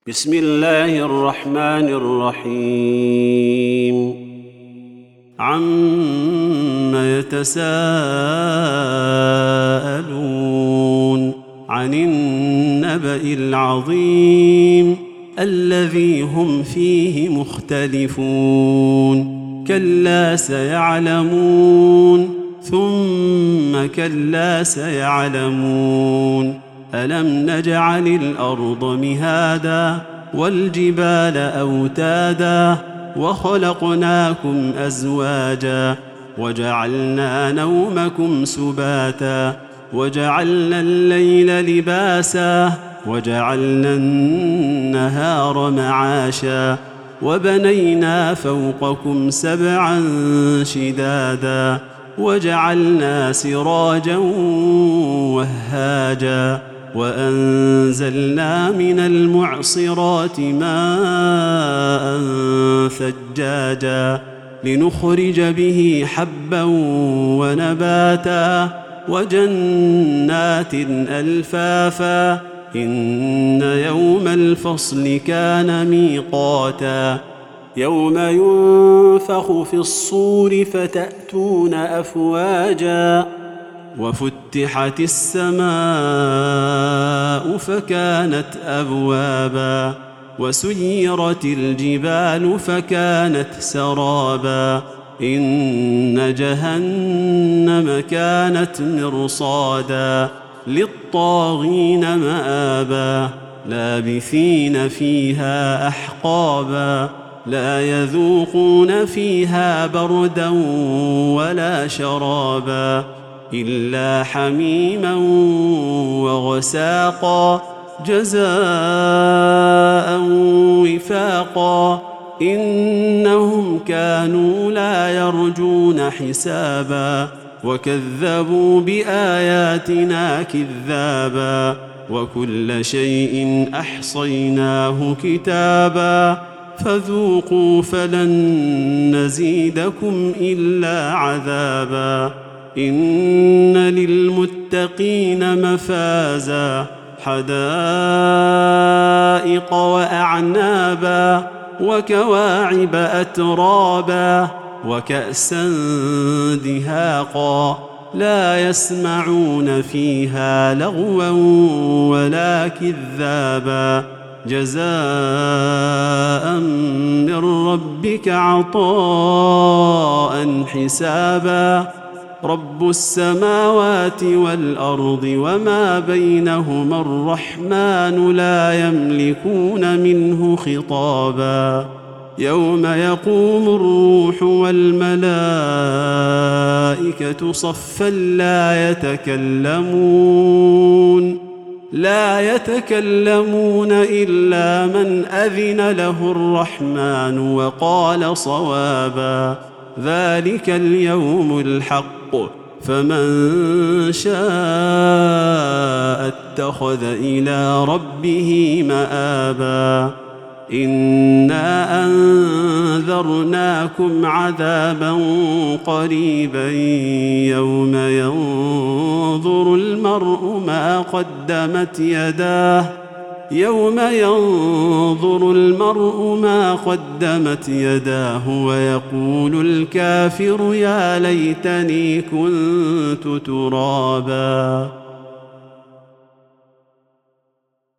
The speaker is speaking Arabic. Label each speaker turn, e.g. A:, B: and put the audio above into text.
A: بسم الله الرحمن الرحيم عما يتساءلون عن النبأ العظيم الذي هم فيه مختلفون كلا سيعلمون ثم كلا سيعلمون ألم نجعل الأرض مهادا والجبال أوتادا وخلقناكم أزواجا وجعلنا نومكم سباتا وجعلنا الليل لباسا وجعلنا النهار معاشا وبنينا فوقكم سبعا شدادا وجعلنا سراجا وهاجا وأنزلنا من المعصرات ماء ثجاجا لنخرج به حبا ونباتا وجنات ألفافا إن يوم الفصل كان ميقاتا يوم ينفخ في الصور فتأتون أفواجا وفتحت السماء فكانت أبوابا وسيرت الجبال فكانت سرابا إن جهنم كانت مرصادا للطاغين مآبا لابثين فيها أحقابا لا يذوقون فيها بردا ولا شرابا إلا حميما وغساقا جزاء وفاقا إنهم كانوا لا يرجون حسابا وكذبوا بآياتنا كذابا وكل شيء أحصيناه كتابا فذوقوا فلن نزيدكم إلا عذابا إن للمتقين مفازا حدائق وأعنابا وكواعب أترابا وكأسا دهاقا لا يسمعون فيها لغوا ولا كذابا جزاء من ربك عطاء حسابا رب السماوات والأرض وما بينهما الرحمن لا يملكون منه خطابا يوم يقوم الروح والملائكة صفا لا يتكلمون إلا من أذن له الرحمن وقال صوابا ذلك اليوم الحق فمن شاء اتخذ إلى ربه مآبا إنا أنذرناكم عذابا قريبا يوم ينظر المرء ما قدمت يداه ويقول الكافر يا ليتني كنت ترابا.